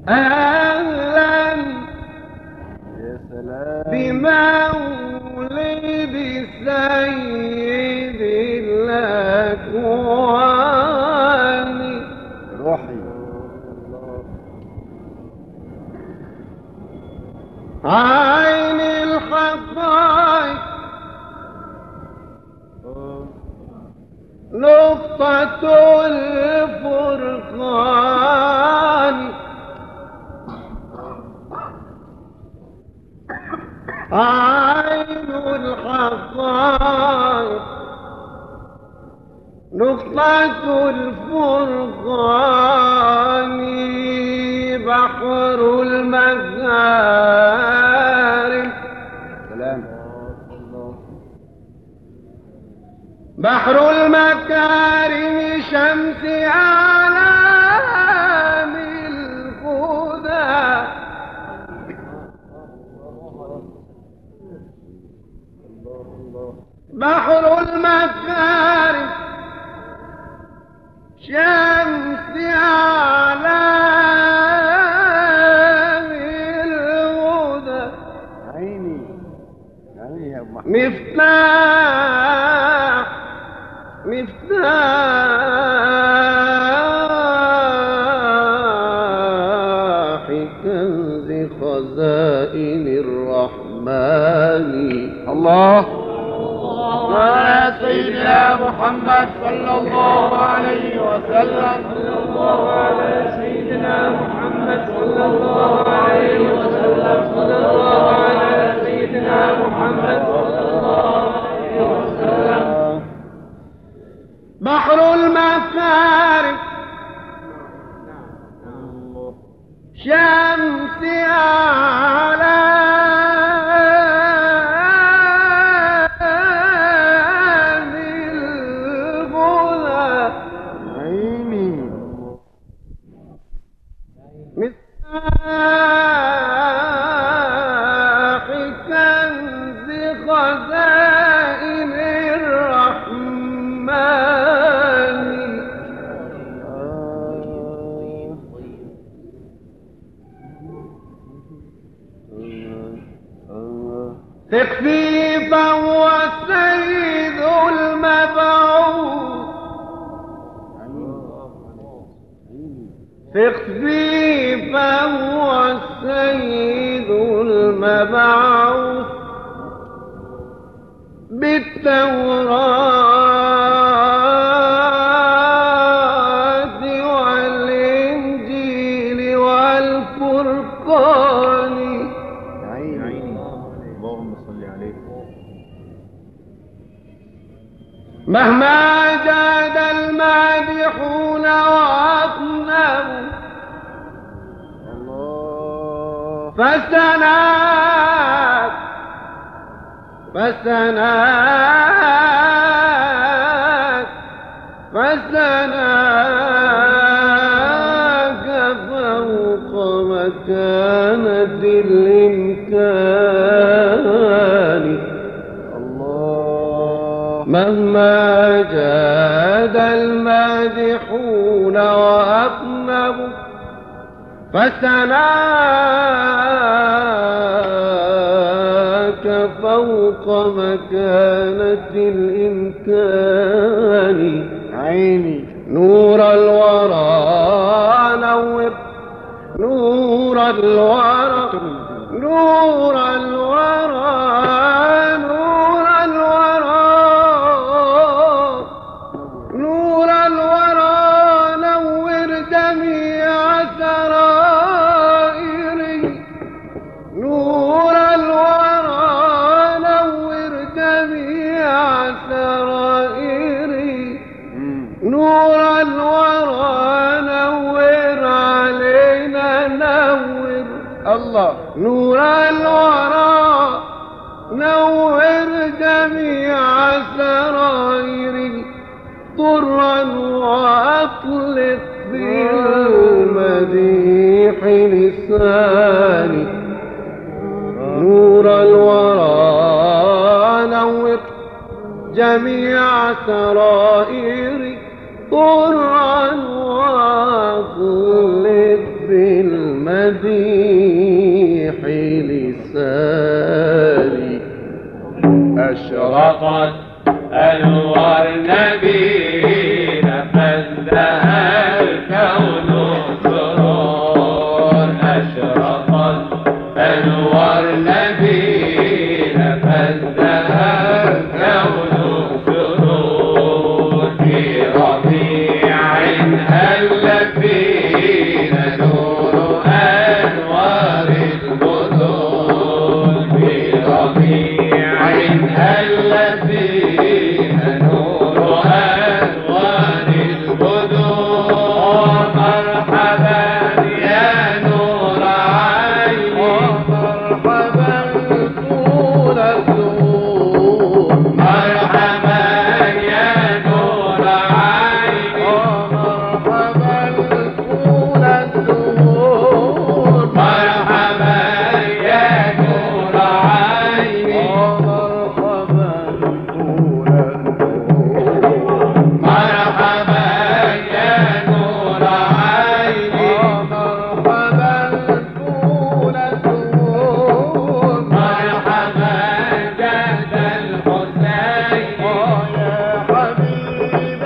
أهلا بمولد سيد الأكوان روحي عين الحقائق نقطة الفرقان عين الحقائق نقطة الفرقان بحر المكارم سلام بحر المكارم شمس أعلام الهدى بحر المكارم شمس أعلام الهدى عيني عيني يا أبو محمد مفتاح كنز خزائن الرحمن الله يا سيدنا محمد صلى الله عليه وسلم صلى الله على سيدنا محمد صلى الله عليه وسلم صلى الله على سيدنا محمد صلى الله عليه وسلم بحر المكارم شمس أعلام الهدى عيني مفتاح كنز خزائن الرحمن ثق فيه فهو السيد المبعوث ثق فيه فهو السيد المبعوث بالتوراة والإنجيل والفرقان عيني اللهم صل عليه مهما جاد المادحون وأطنبوا الله فسناك فوق مكانة الإمكان الله مهما جاد المادحون وأطنبوا فسناك فوق مكانة الإمكان عيني نور الورى نور نور الورى نور الورى نور الورى نور الورى نور جميع سرائري نور الورى نور جميع سرائري نور الورى نور علينا نور الله نور الورى نور جميع سرائري طرا وأطلق بالمديح لساني نور الورى نور جميع سرائري طرا وأطلق بالمديح أشرقت أنوار نبينا فازدهى الكون سرور أشرقت أنوار نبينا فازدهى الكون سرور في ربيع هل فينا نور أنوار البدور في ربيع هل فينا نور أنوار البدور مرحبا يا نور عيني مرحبا طول الدور مرحبا يا نور عيني مرحبا طول الدور مرحبا يا نور عيني مرحبا طول الدور مرحبا يا نور عيني مرحبا طول الدور مرحبا جد الحسين يا حبيب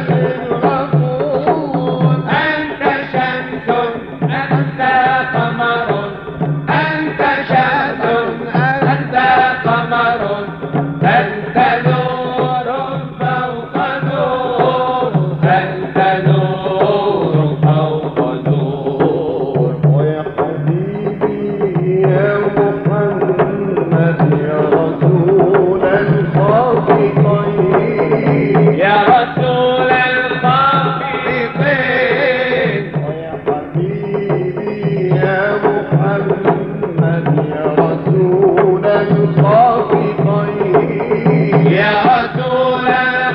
الرسول أنت شمس أنت قمر أنت شمس أنت قمر أنت نور فوق نور أنت نور فوق نور ويا حبيبي يا محمد يا رسول الخافقين يا رسول الخافقين ويا حبيبي يا محمد يا رسول الخافقين يا رسول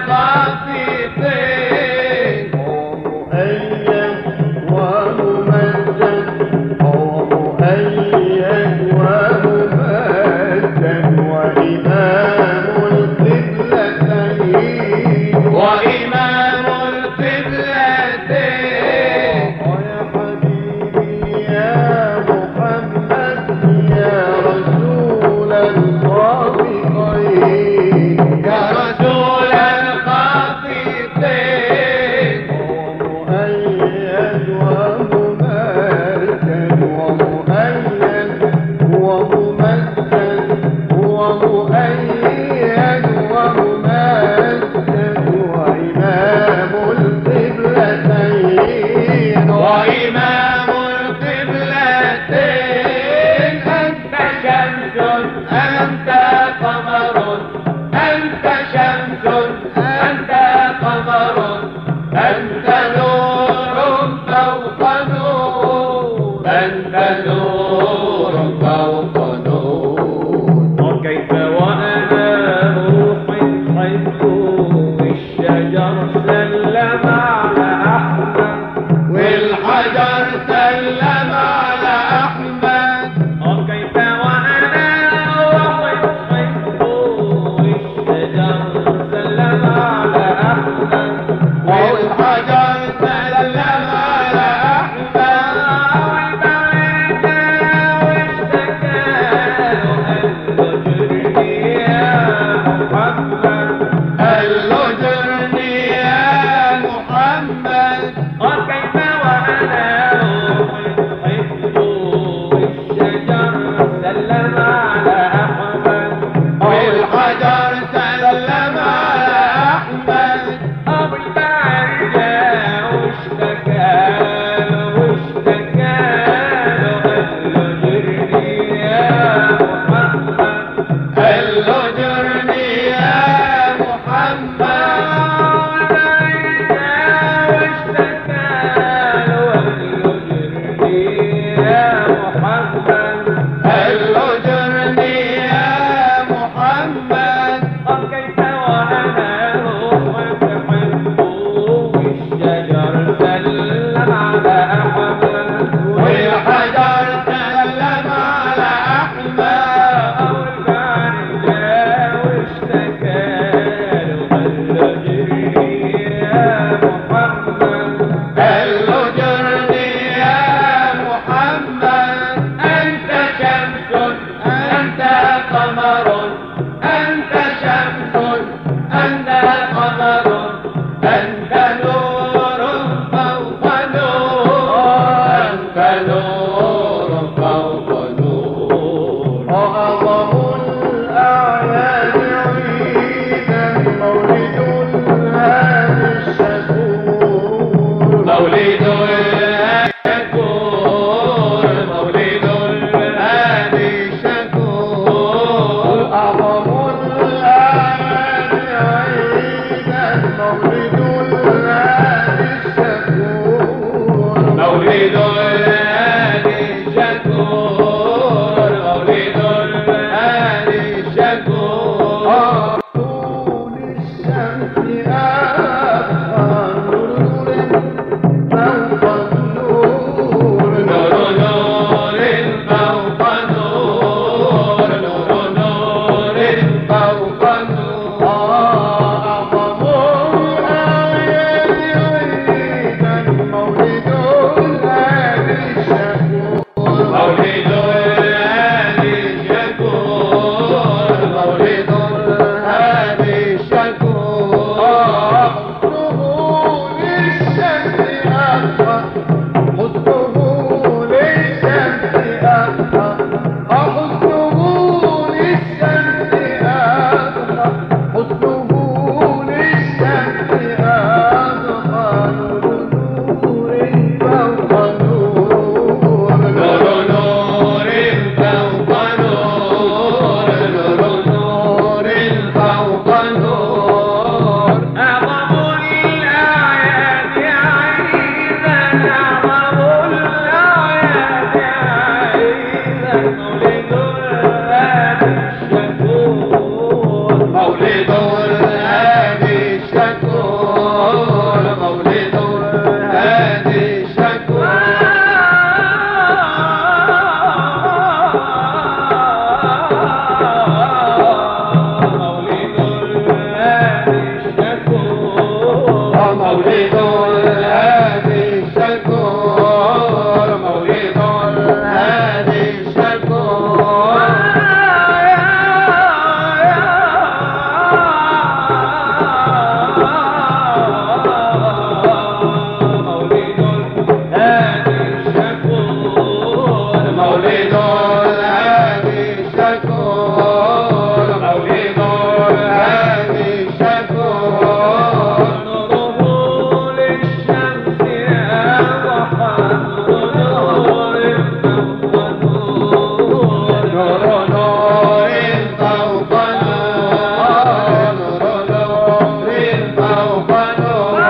الخافقين ومؤيد وممجد ومؤيد وممجد وإمام القبلتين وإمام القبلتين ويا حبيبي يا محمد يا رسول الخافقين يا رسول الخافقين ومؤيد وممجد ومؤيد وممجد ومؤيد وممجد وإمام القبلتين وإمام القبلتين أنت شمس أنت قمر أنت شمس أنت قمر أنت نور فوق نور أنت نور فوق نور وكيف وأنا روحي حيث الشجر سلم على أحمد والحجر سلم على أحمد وكيف وأنا روحي حيث الشجر سلم على أحمد والحجر سلم على أحمد والبعيد واشتكى قال له جرني يا محمد وكيف وأنا روحي حفظ الشجر سلم على أحمد والحجر سلم على أحمد أبو البعيد واشتكى قال له جرني يا محمد قمر أنت مولد الشكور مولد الهادي الشكور أعظم الأعياد عيدا مولد الهادي الشكور مولد الهادي الشكور مولد الهادي الشكور طول الشمس أبقى نور فوق النور نور نور فوق نور نور نور فوق نور أعظم الأعياد عيدا مولد الهادي الشكور مولد الهادي الشكور مولد الهادي الشكور حسنه للشمس أبقى حسنه للشمس أبقى حسنه للشمس أبقى نور فوق نور نور نور فوق نور نور نور فوق نور أعظم الأعياد عيدا أعظم الأعياد عيدا مولد الهادي الشكور مولد الهادي الشكور مولد الهادي مولد الهادي الشكور مولد الهادي الشكور مولد الهادي الشكور مولد الهادي الشكور مولد الهادي الشكور نوره للشمس أضحى نور فوق نور نور نور فوق نور نور نور فوق نور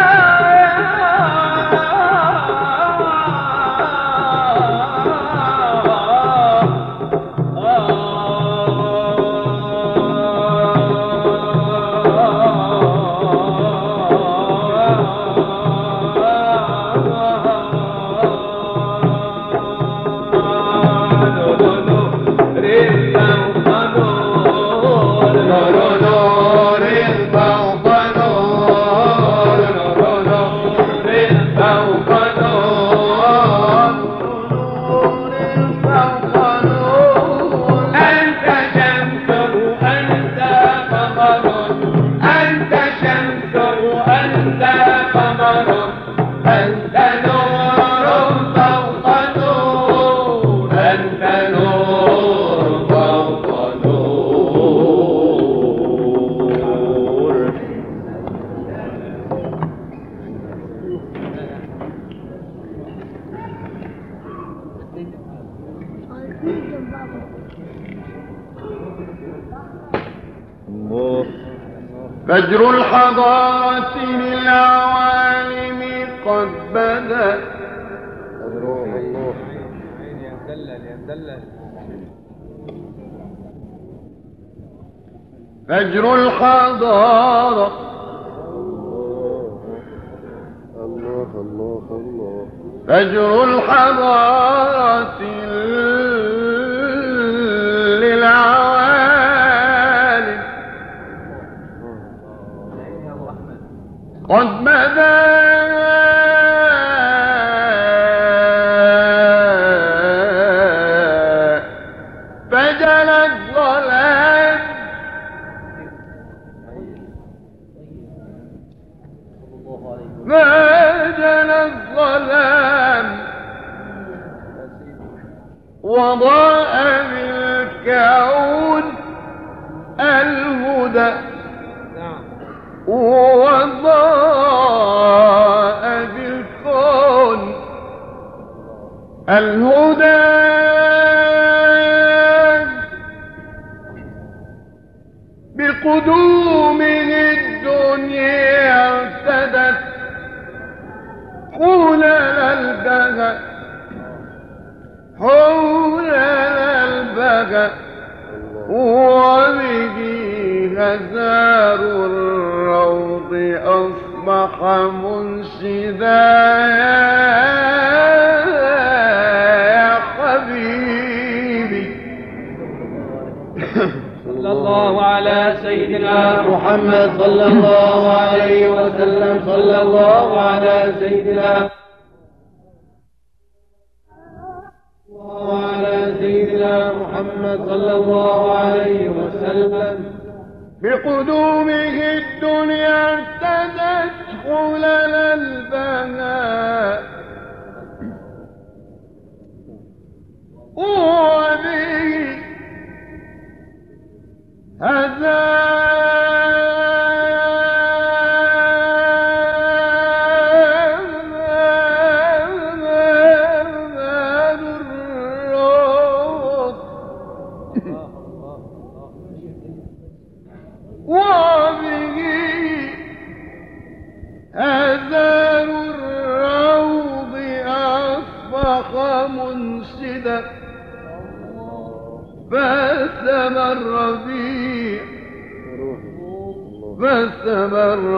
فجر الحضارة للعوالم قد بدا فجر الحضارة فجر الحضارة للعوالم قد بدا فجل الظلام فجل الظلام وضاء بالكون الهدى وضاء بالكون الهدى بقدومه الدنيا ارتدت حول البهاء وبه هزار الروض أصبح منشدا يا حبيبي. صلى الله على سيدنا محمد صلى الله عليه وسلم. صلى الله على سيدنا محمد صلى الله عليه وسلم. بقدومه الدنيا ارتدت خلل البهاء وبه هزار الروض أصبح منشدا بسم الربيع بسم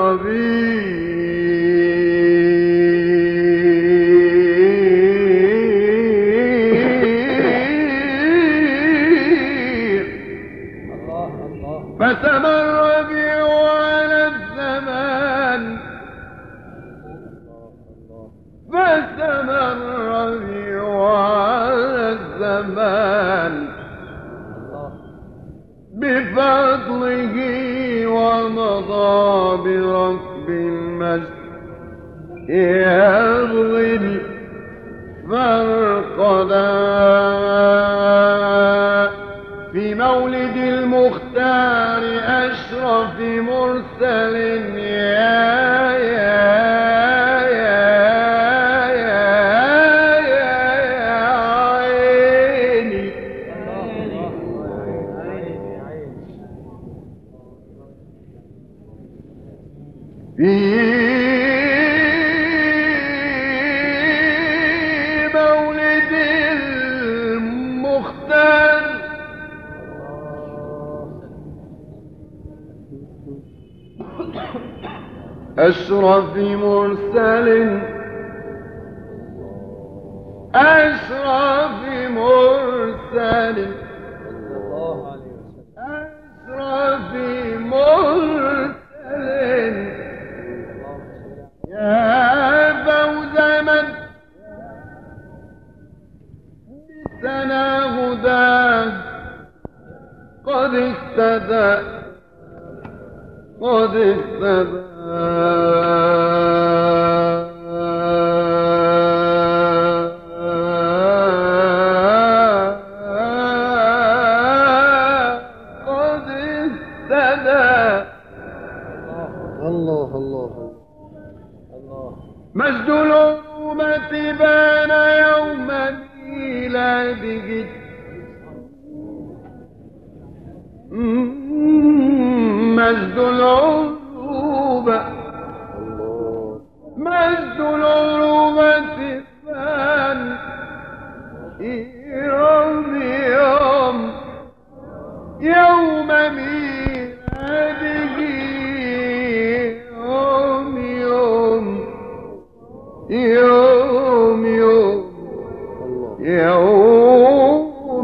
الربيع على الزمان بسم الربيع على الزمان بفضله ومضى بركب المجد يبغي الفرقدا في مولد المختار أشرف مرسل في مولد المختار أشرف مرسل أشرف مرسل أشرف مرسل يا فوز من بسنا هداه قد اهتدى قد اهتدى قد اهتدى. الله الله مجد الأمة بان يوم ميلاده مجد العروبة مجد العروبة بان يوم ميلاده يوم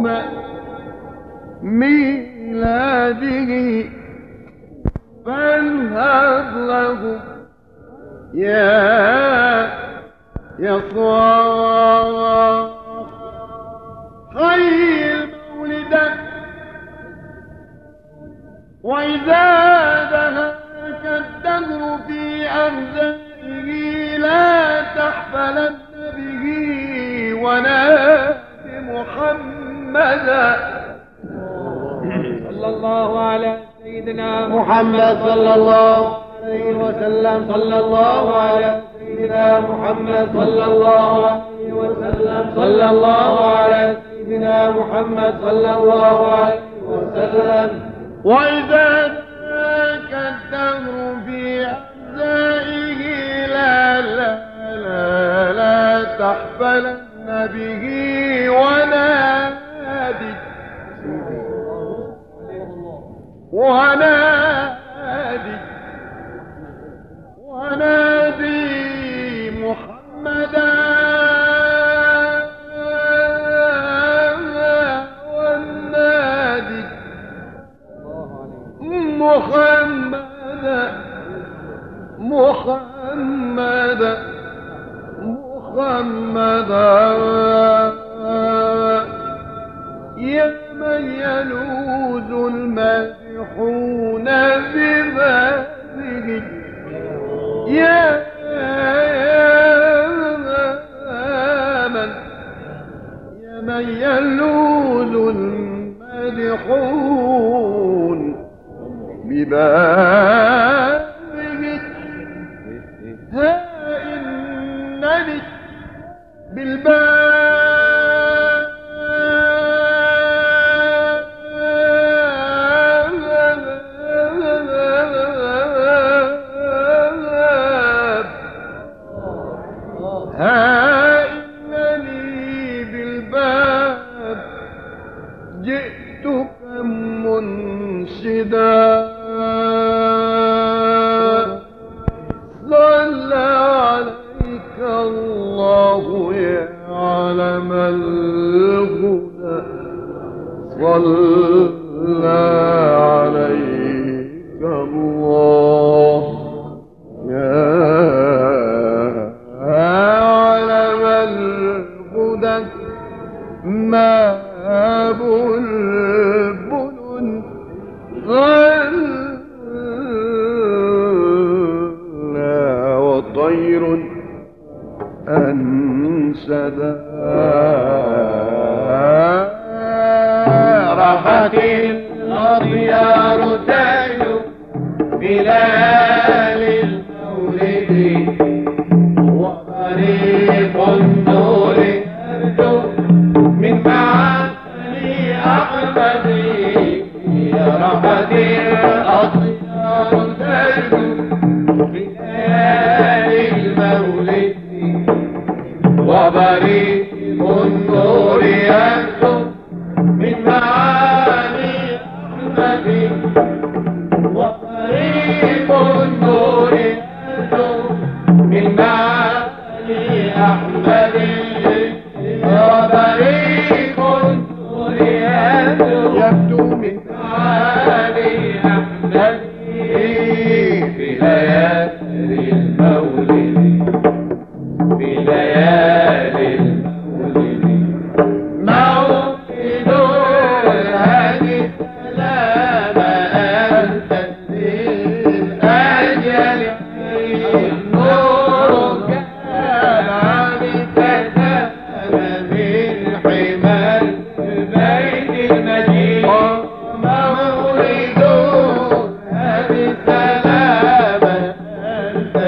ميلاده فانهض له يا صاح حي المولد وإذا دهاك الدهر في أرزائه لا تحفلن به ونادي محمدا. صلى الله على سيدنا محمد صلى الله عليه وسلم. صلى الله على سيدنا محمد صلى الله عليه وسلم صلى الله على سيدنا محمد صلى الله عليه وسلم. وإذا ذاك الدهر في أجزائه لا لا لا لا تحفلن به ونادي ونادي ونادي محمدا ونادي محمدا محمدا محمدا يا من يلوذ المادحون بذاته يا من يلوذ المادحون ببابه ها إنني بالباب ها إنني بالباب جئتك منشدا صلى عليك الله يا علم الهدى صلى عليك الله يا علم الهدى ما بلبل غنى وطير أنشدا رحت الأطيار تجلو بلال المولد وطريق النور يبدو من معاني أحمد رحت الأطيار تجلو بلال المولد وبريق النور يبدو من معاني أحمد وطريق النور يبدو من معاني أحمد وطريق النور يبدو من معاني أحمد في ليالي المولد في ليالي المولد مولد الهادي سلام أنت للأجل نورك عليك سلام من حمى البيت المجيد مولد الهادي سلام أنت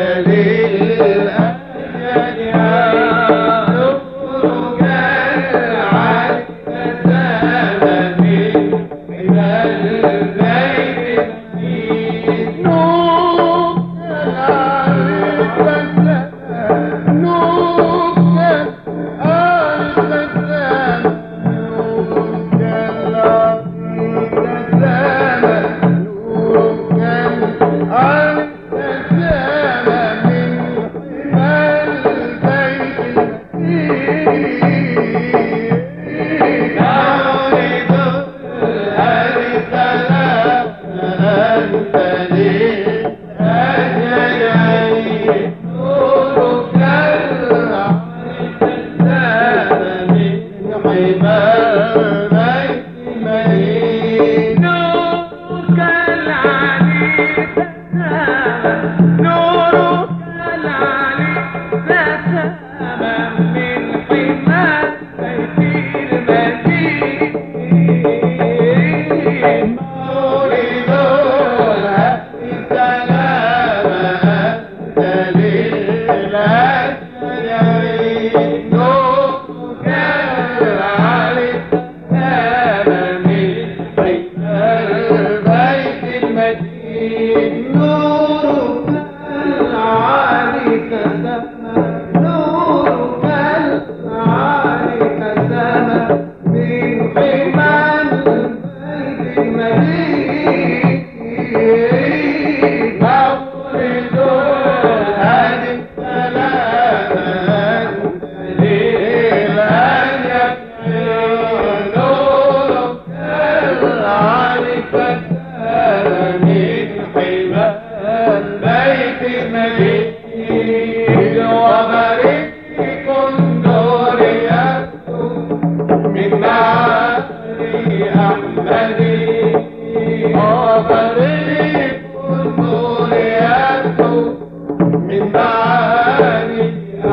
No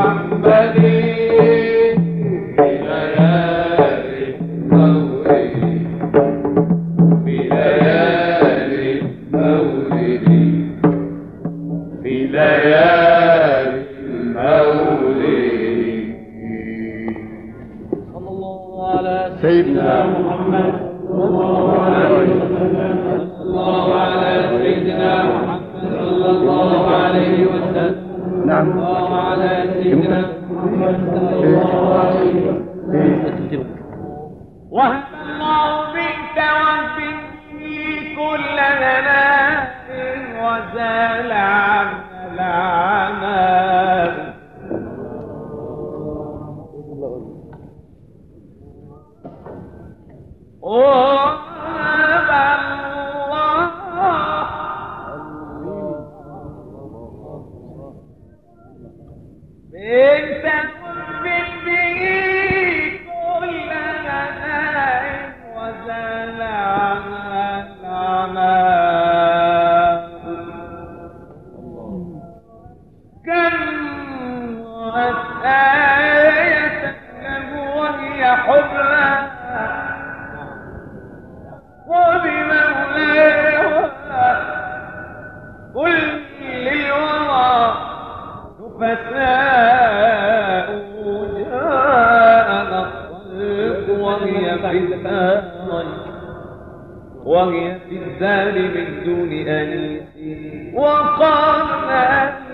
محمد في ليالي مولدي في ليالي مولدي في ليالي مولدي صلى الله على سيدنا محمد صلى الله عليه وسلم صلى الله على سيدنا محمد صلى الله عليه وسلم نعم. الله على سيدنا محمد صلى الله عليه وسلم وهب الله بك وبه كل هناء وزال عنا العناء وهب الله بك وبه كل هناء وزال عنا العناء كم رأت آية له وهي حبلى وبمولاه كل الورى نفساء جاءنا الطلق وهي في الدار من دون أنيس وقالنا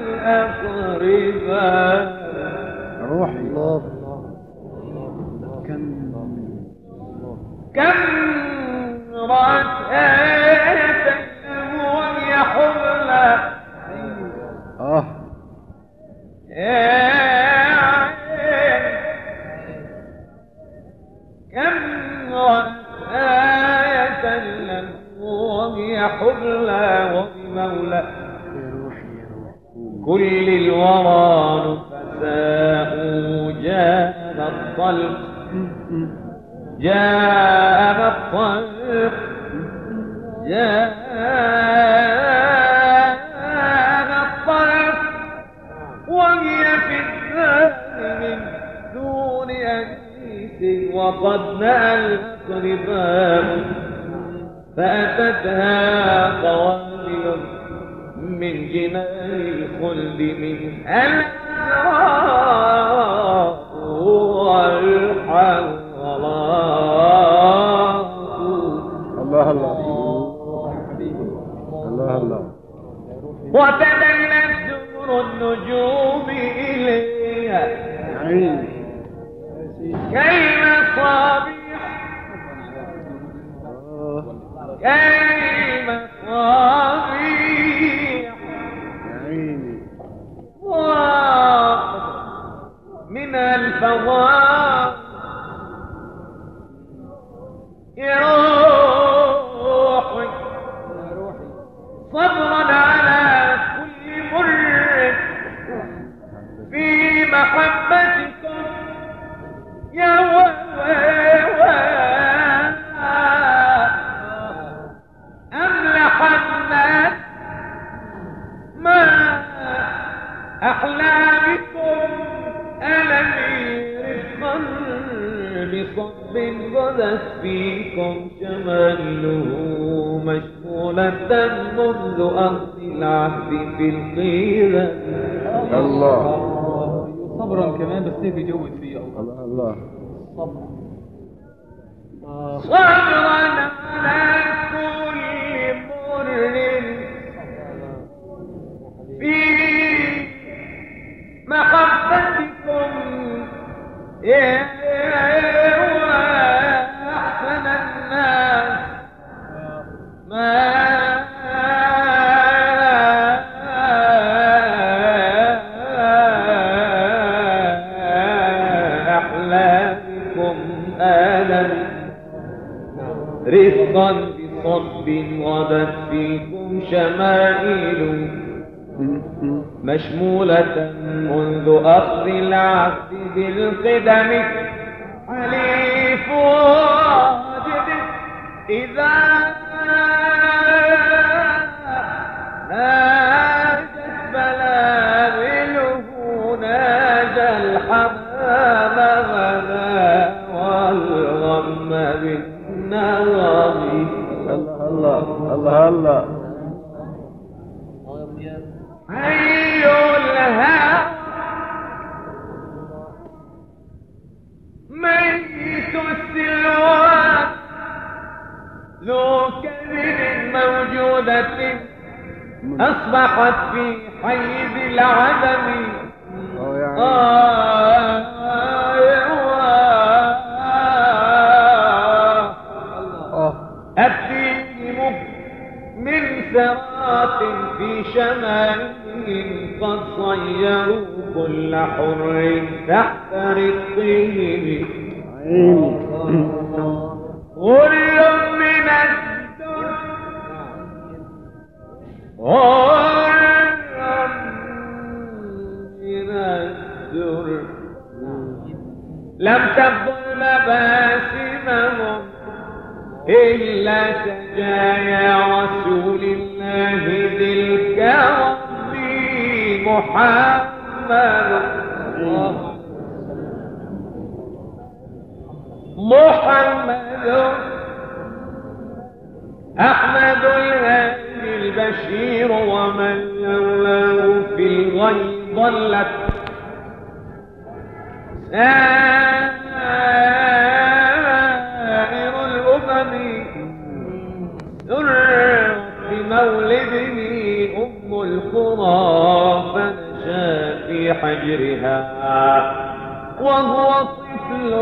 الأقرباء روح الله. كم رأت آية وهي حبلى كم رأت آية له وهي حبلى وبمولى كل الورى نفساء جاءنا الطلق جاءنا الطلق جاءنا الطلق وهي في الدار من دون أنيس وقد نأى الأقرباء فأتتها قوامل من جنان الخلد من الأسرار والحضارات الله الله الله الله. وتدلت دور النجوم إليها كالمصابيح كالمصابيح ومن الفضاء روحي صبرا على كل مر في محبتكم يا أملح الناس ما أحلى بكم ألمي رفقا بصب غدت فيكم شماله مشغولة منذ أخذ العهد في القيرة الله صبرا كمان بس هيك بيجود فيه الله الله. صبرا على كل مر في محبتكم يا أحسن الناس ما أحلامكم آلا رفقا بصب غدت فيكم شمائل مشمولة منذ أخذ العهد بالقدم حليف واجد إذا ناجت بلاغله ناجى الحمامنا والغم بالنغم. الله الله الله. حي الهوى ميت السلوان ذو كبد موجودة أصبحت في حيز العدم. أتيهم من سرات في شمالهم قد صيروا كل حر تحت رقهم. غل من الدر لم تبدل مباسمهم إلا سجايا رسول الله ذي الكرم محمد أحمد الهادي البشير ومن يولاه في الغي ضلت سائر الأمم. سرت بمولده أم القرى فنشا في حجرها وهو طفل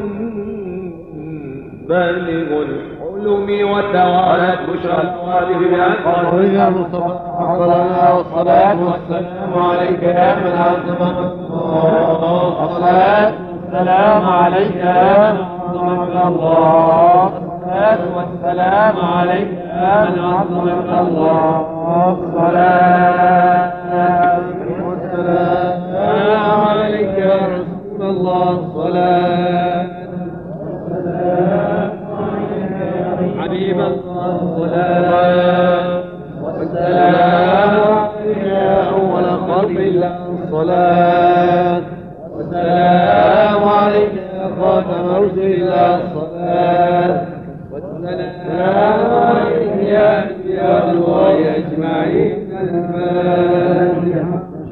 بالغ الحلم وتوالت بشرواته بأنقاذها مصطفى والصلاة والسلام عليك يا من عظمك الله. الصلاة والسلام عليك يا من عظمك الله. الصلاة والسلام عليك يا من عظمك الله. الصلاة والسلام عليك يا رسول الله. الصلاة حبيب الله. الصلاة والسلام عليك يا أول خلق الله. الصلاة والسلام عليك يا خاتم رسل الله. الصلاة والسلام عليك يا أنبياء الله أجمعين. الفاتحة.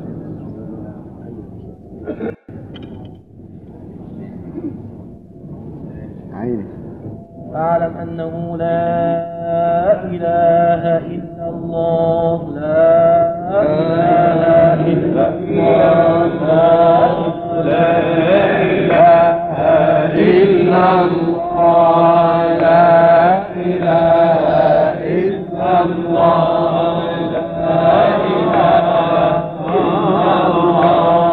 فاعلم أنه لا إله إلا الله. لا إله إلا الله. لا إله إلا الله. لا إله إلا الله. لا إله إلا الله.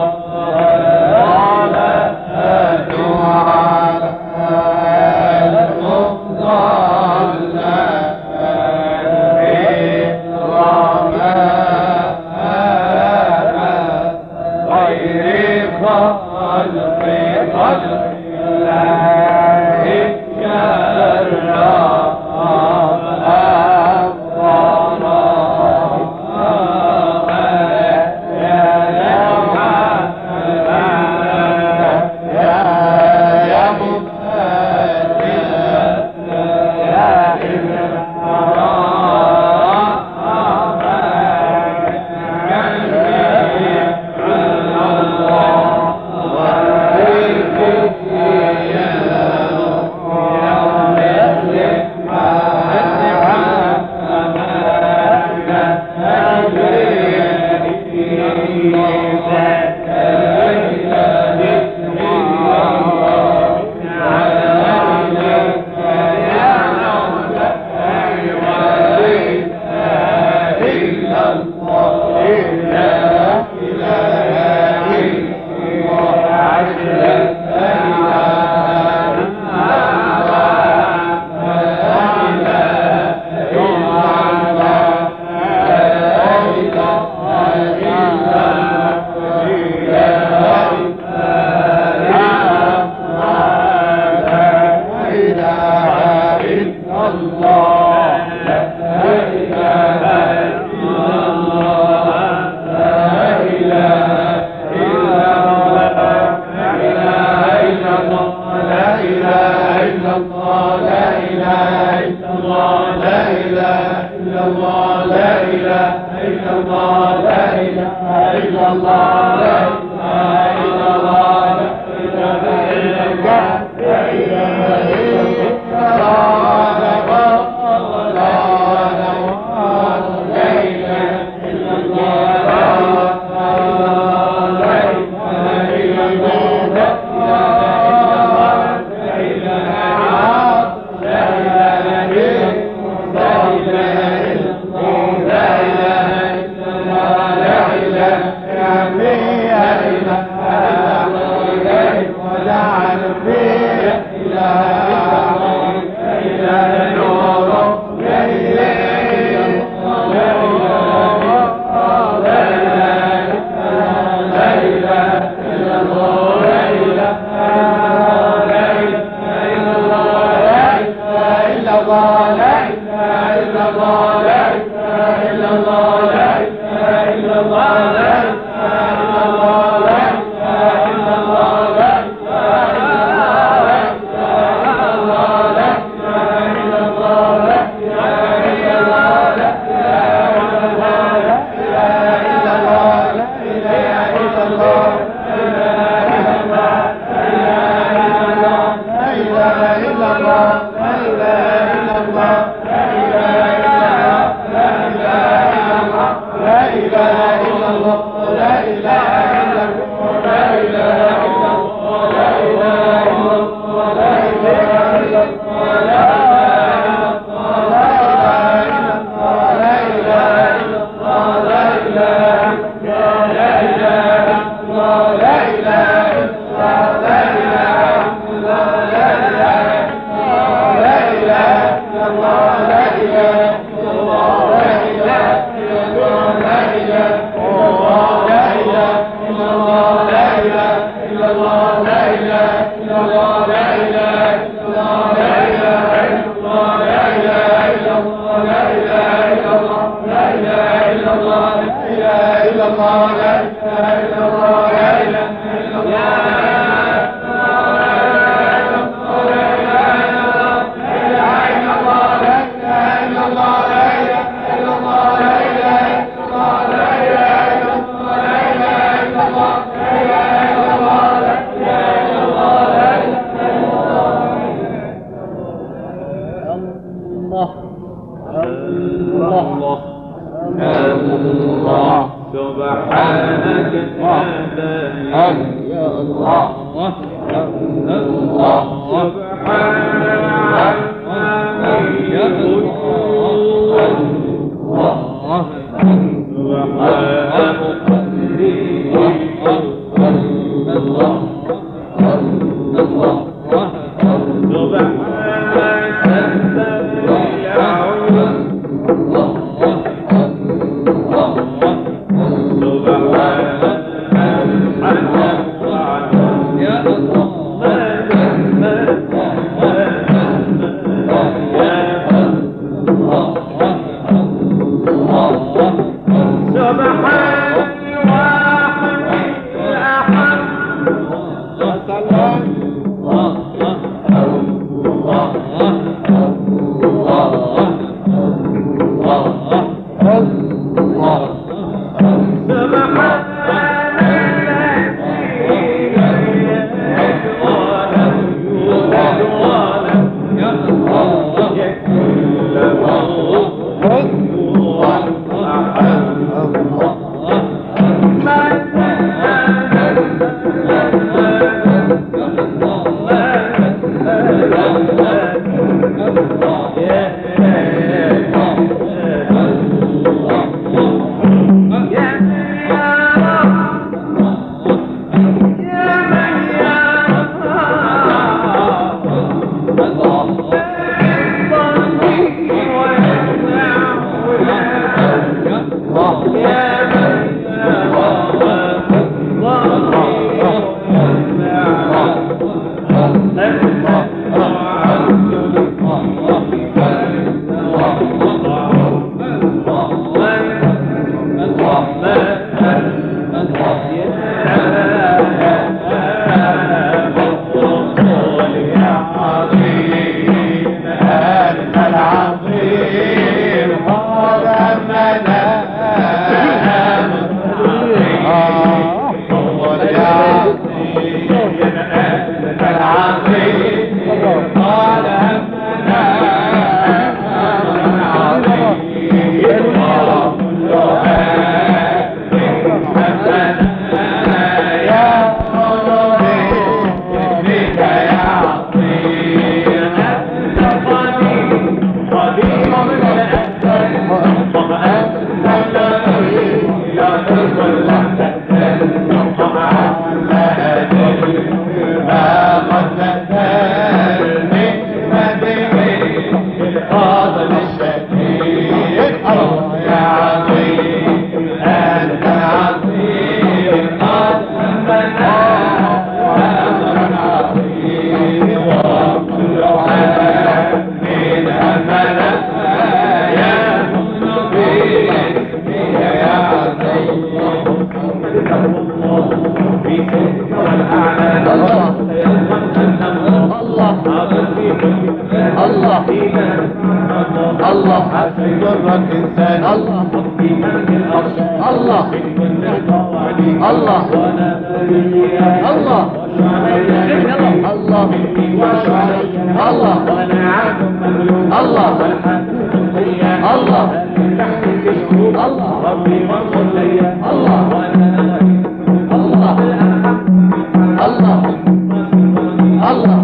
الله عسى يضرك إنسان الله في من الأرشاد الله من القواعد الله ولا بريا الله وشعريا الله مني وشعريا الله وأنا عبد مملوك الله والحدود الضيا الله تحت الكشكول الله ربي منصر ليا الله وأنا الله الله الله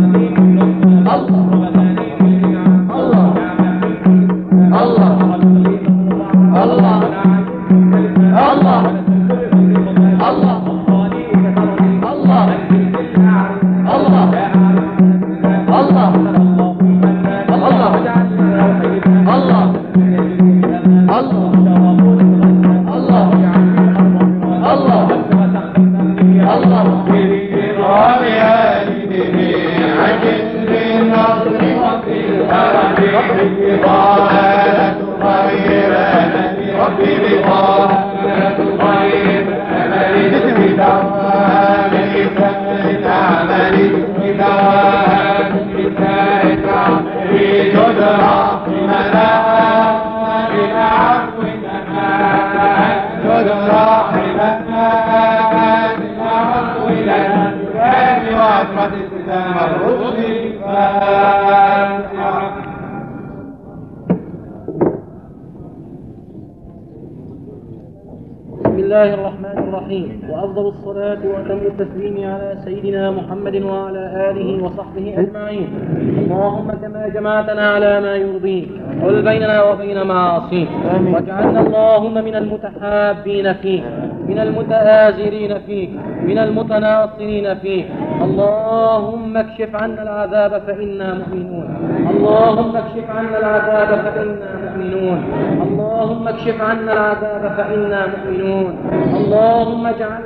بسم الله الرحمن الرحيم، وأفضل الصلاة وأتم التسليم على سيدنا محمد وعلى آله وصحبه أجمعين. اللهم كما جمعتنا على ما يرضيك حل بيننا وبين معاصيك، واجعلنا اللهم من المتحابين فيك، من المتآزرين فيك، من المتناصرين فيك. اللهم اكشف عنا العذاب فإنا مؤمنون، اللهم اكشف عنا العذاب فإنا مؤمنون، اللهم اكشف عنا العذاب فإنا مؤمنون. اللهم اجعل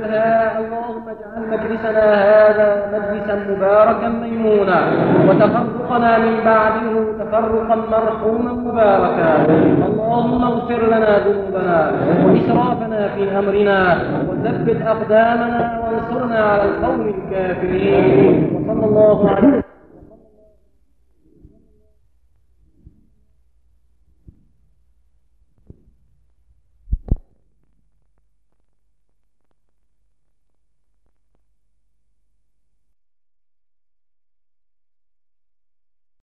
مجلسنا هذا مجلسا مباركا ميمونا، وتفرقنا من بعده تفرقا مرحوما مباركا. اللهم اغفر لنا ذنوبنا وإسرافنا في أمرنا، وثبت أقدامنا وانصرنا على القوم الكافرين. وصلى الله على